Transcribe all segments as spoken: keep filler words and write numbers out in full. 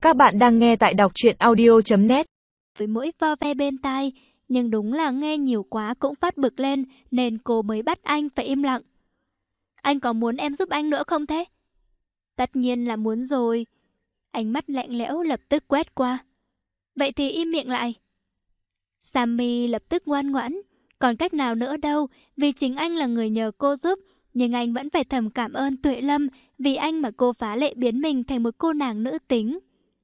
Các bạn đang nghe tại đọc truyện audio chấm net. Với mũi vo ve bên tai, nhưng đúng là nghe nhiều quá cũng phát bực lên, nên cô mới bắt anh phải im lặng. Anh có muốn em giúp anh nữa không thế? Tất nhiên là muốn rồi. Ánh mắt lạnh lẽo lập tức quét qua. Vậy thì im miệng lại. Sammy lập tức ngoan ngoãn. Còn cách nào nữa đâu, vì chính anh là người nhờ cô giúp. Nhưng anh vẫn phải thầm cảm ơn Tuệ Lâm, vì anh mà cô phá lệ biến mình thành một cô nàng nữ tính.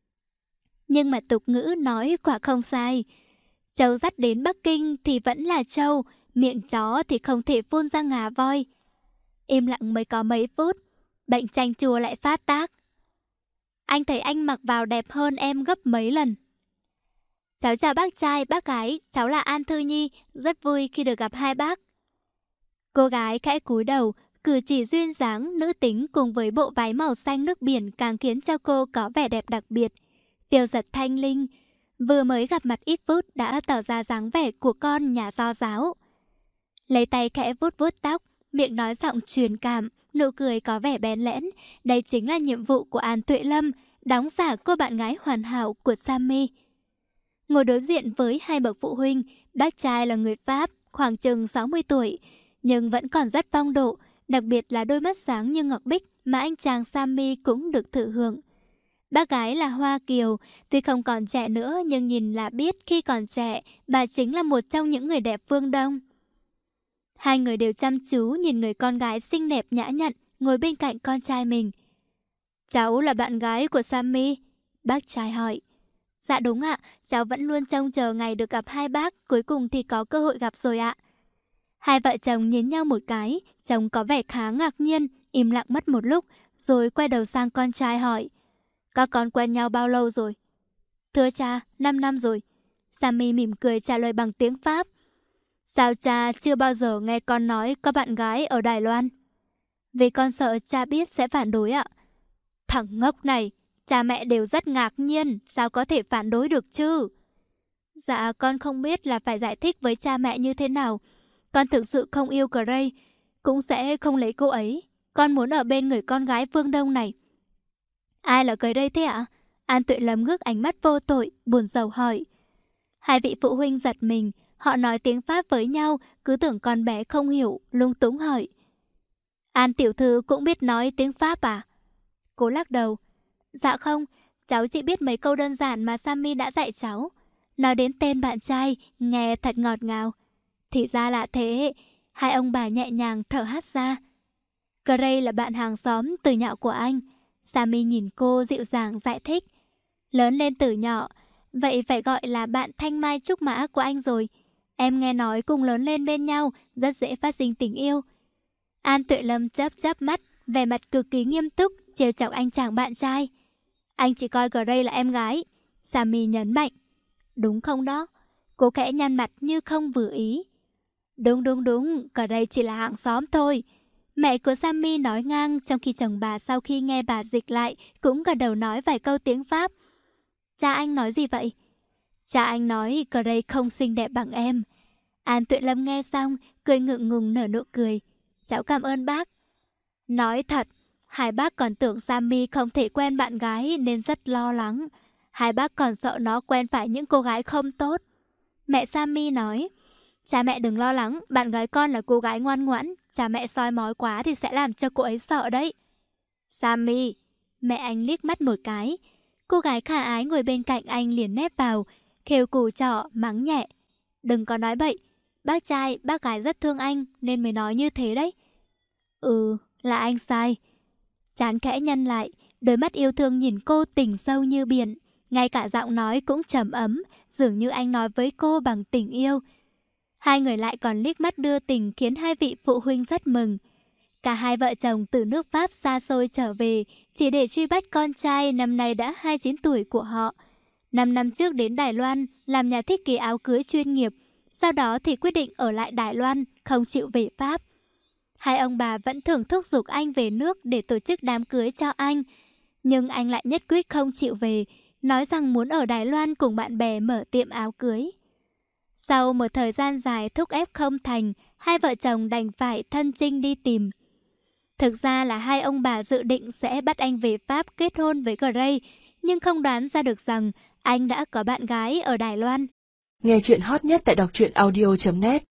Nhưng mà tục ngữ nói quả không sai. Trâu dắt đến Bắc Kinh thì vẫn là trâu, miệng chó thì không thể phun ra ngà voi. Im lặng mới có mấy phút, bệnh chanh chua lại phát tác. Anh thấy anh mặc vào đẹp hơn em gấp mấy lần. Cháu chào bác trai, bác gái, cháu là An Thư Nhi, rất vui khi được gặp hai bác. Cô gái khẽ cúi đầu, cử chỉ duyên dáng, nữ tính cùng với bộ váy màu xanh nước biển càng khiến cho cô có vẻ đẹp đặc biệt. Phiêu giật thanh linh, vừa mới gặp mặt ít phút đã tỏ ra dáng vẻ của con nhà do giáo. Lấy tay khẽ vuốt vuốt tóc, miệng nói giọng truyền cảm, nụ cười có vẻ bén lẽn. Đây chính là nhiệm vụ của An Tuệ Lâm, đóng giả cô bạn gái hoàn hảo của Sammy. Ngồi đối diện với hai bậc phụ huynh, bác trai là người Pháp, khoảng chừng sáu mươi tuổi, nhưng vẫn còn rất phong độ, đặc biệt là đôi mắt sáng như ngọc bích mà anh chàng Sammy cũng được thụ hưởng. Bác gái là Hoa Kiều, tuy không còn trẻ nữa nhưng nhìn là biết khi còn trẻ, bà chính là một trong những người đẹp phương Đông. Hai người đều chăm chú nhìn người con gái xinh đẹp nhã nhặn ngồi bên cạnh con trai mình. Cháu là bạn gái của Sammy? Bác trai hỏi. Dạ đúng ạ, cháu vẫn luôn trông chờ ngày được gặp hai bác, cuối cùng thì có cơ hội gặp rồi ạ. Hai vợ chồng nhìn nhau một cái, chồng có vẻ khá ngạc nhiên, im lặng mất một lúc, rồi quay đầu sang con trai hỏi. Các con quen nhau bao lâu rồi? Thưa cha, năm năm rồi. Sammy mỉm cười trả lời bằng tiếng Pháp. Sao cha chưa bao giờ nghe con nói có bạn gái ở Đài Loan? Vì con sợ cha biết sẽ phản đối ạ. Thằng ngốc này, cha mẹ đều rất ngạc nhiên, sao có thể phản đối được chứ? Dạ con không biết là phải giải thích với cha mẹ như thế nào. Con thực sự không yêu Grace, cũng sẽ không lấy cô ấy. Con muốn ở bên người con gái phương Đông này. Ai là Grace thế ạ? An Tuệ Lâm ngước ánh mắt vô tội, buồn rầu hỏi. Hai vị phụ huynh giật mình, họ nói tiếng Pháp với nhau, cứ tưởng con bé không hiểu, lung túng hỏi. An tiểu thư cũng biết nói tiếng Pháp à? Cô lắc đầu. Dạ không, cháu chỉ biết mấy câu đơn giản mà Sammy đã dạy cháu. Nói đến tên bạn trai, nghe thật ngọt ngào. Thì ra là thế, hai ông bà nhẹ nhàng thở hắt ra. Grace là bạn hàng xóm từ nhỏ của anh. Sammy nhìn cô dịu dàng giải thích. Lớn lên từ nhỏ, vậy phải gọi là bạn thanh mai trúc mã của anh rồi. Em nghe nói cùng lớn lên bên nhau, rất dễ phát sinh tình yêu. An Tuệ Lâm chớp chớp mắt, vẻ mặt cực kỳ nghiêm túc, trêu chọc anh chàng bạn trai. Anh chỉ coi Grace là em gái. Sammy nhấn mạnh. Đúng không đó? Cô khẽ nhăn mặt như không vừa ý. Đúng đúng đúng, Grace chỉ là hàng xóm thôi. Mẹ của Sammy nói ngang, trong khi chồng bà sau khi nghe bà dịch lại cũng gật đầu nói vài câu tiếng Pháp. Cha anh nói gì vậy? Cha anh nói Grace không xinh đẹp bằng em. An Tuệ Lâm nghe xong, cười ngượng ngùng nở nụ cười. Cháu cảm ơn bác. Nói thật, hai bác còn tưởng Sammy không thể quen bạn gái nên rất lo lắng. Hai bác còn sợ nó quen phải những cô gái không tốt. Mẹ Sammy nói, cha mẹ đừng lo lắng, bạn gái con là cô gái ngoan ngoãn. Cha mẹ soi mói quá thì sẽ làm cho cô ấy sợ đấy. Sammy, mẹ anh liếc mắt một cái. Cô gái khả ái ngồi bên cạnh anh liền nép vào, khều củ trọ, mắng nhẹ. Đừng có nói bậy, bác trai, bác gái rất thương anh nên mới nói như thế đấy. Ừ, là anh sai. Trán khẽ nhăn lại, đôi mắt yêu thương nhìn cô tình sâu như biển. Ngay cả giọng nói cũng trầm ấm, dường như anh nói với cô bằng tình yêu. Hai người lại còn liếc mắt đưa tình khiến hai vị phụ huynh rất mừng. Cả hai vợ chồng từ nước Pháp xa xôi trở về chỉ để truy bắt con trai năm nay đã hai mươi chín tuổi của họ. Năm năm trước đến Đài Loan làm nhà thiết kế áo cưới chuyên nghiệp, sau đó thì quyết định ở lại Đài Loan, không chịu về Pháp. Hai ông bà vẫn thường thúc giục anh về nước để tổ chức đám cưới cho anh, nhưng anh lại nhất quyết không chịu về, nói rằng muốn ở Đài Loan cùng bạn bè mở tiệm áo cưới. Sau một thời gian dài thúc ép không thành, hai vợ chồng đành phải thân chinh đi tìm. Thực ra là hai ông bà dự định sẽ bắt anh về Pháp kết hôn với Grace, nhưng không đoán ra được rằng anh đã có bạn gái ở Đài Loan. Nghe chuyện hot nhất tại đọc truyện audio chấm net